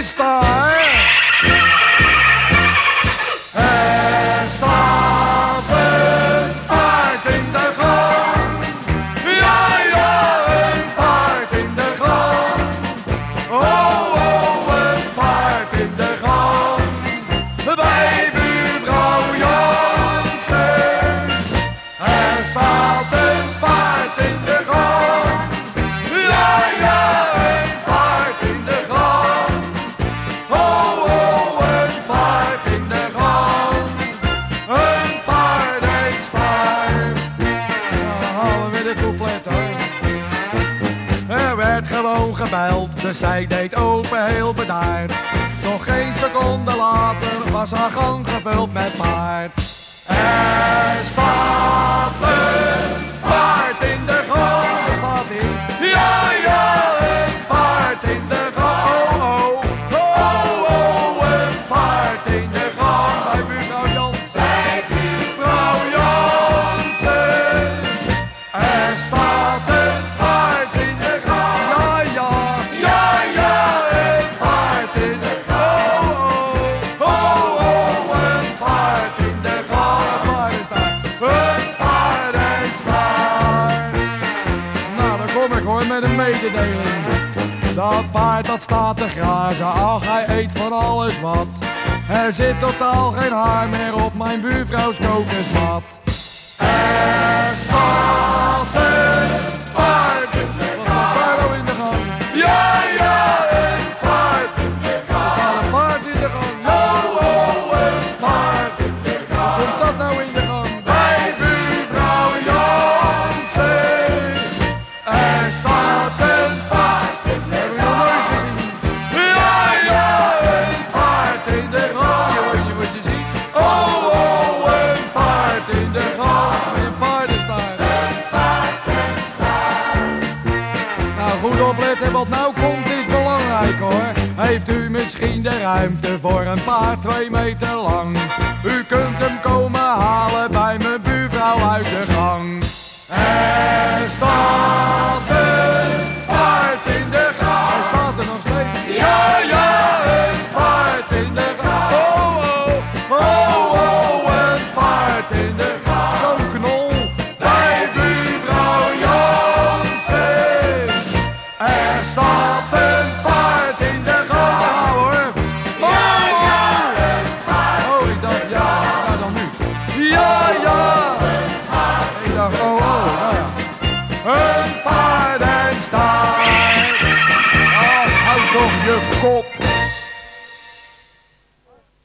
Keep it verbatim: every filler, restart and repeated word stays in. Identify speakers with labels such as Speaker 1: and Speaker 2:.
Speaker 1: is daar. Er staat een paard in de gang. Ja, ja, een paard in de gang. Oh, oh, een paard in de gang. Bij buurvrouw Jansen. Er staat een paard in de gang. Ja, ja, een paard in de gang. Oh, oh, een paard in de gang. Een paardenstaart. Dan halen we de couplet hoor. Er werd gewoon gebeld, dus zij deed open heel bedaard. Nog geen seconde later was haar gang gevuld met paard. Er staat een paard in de gang. Er staat in. Ja, ja, een paard in de gang. Oh, oh, oh, oh, een paard in de gang. Bij buurvrouw Jansen. Bij buurvrouw Jansen. Er staat een paard in de gang. Ja, ja, ja, ja, een paard in de gang. Oh, oh, oh, een paard in de gang. Een paardenstaart. Nou, dan kom ik hoor met een mededeling. Dat paard dat staat te grazen, ach hij eet van alles wat. Er zit totaal geen haar meer op mijn buurvrouws kokosmat. Er staat een paard in de gang. Wat staat nou in de gang? Ja, ja, een paard in de gang. Er staat een paard in de gang. Oh, oh, een paard in de gang. Komt dat nou in de gang? Bij buurvrouw Jansen. Er staat een paard in de gang. Heb je nog nooit gezien? Ja, ja, een paard in de gang. Je weet je wat je ziet? Oh, oh, een paard in de gang. Een paardenstaart. Een paardenstaart. Nou, goed opletten, wat nou komt is belangrijk hoor. Heeft u misschien de ruimte voor een paard twee meter lang? U kunt hem komen halen bij mijn buurvrouw uit de gang. Er staat een paard in de gang. Hij staat er nog steeds. Ja, ja, een paard in de gang. Oh, oh, oh, oh, een paard in de gang. Zo'n knol. Bij buurvrouw Jansen. Er staat een paard in de gang. Ja hoor. Ja, ja, een paard. Oh, ik dacht ja, nou dan nu. Ja, ja. Ik dacht oh, oh, nou ja. Een paardenstaart. Ach, houd toch je kop.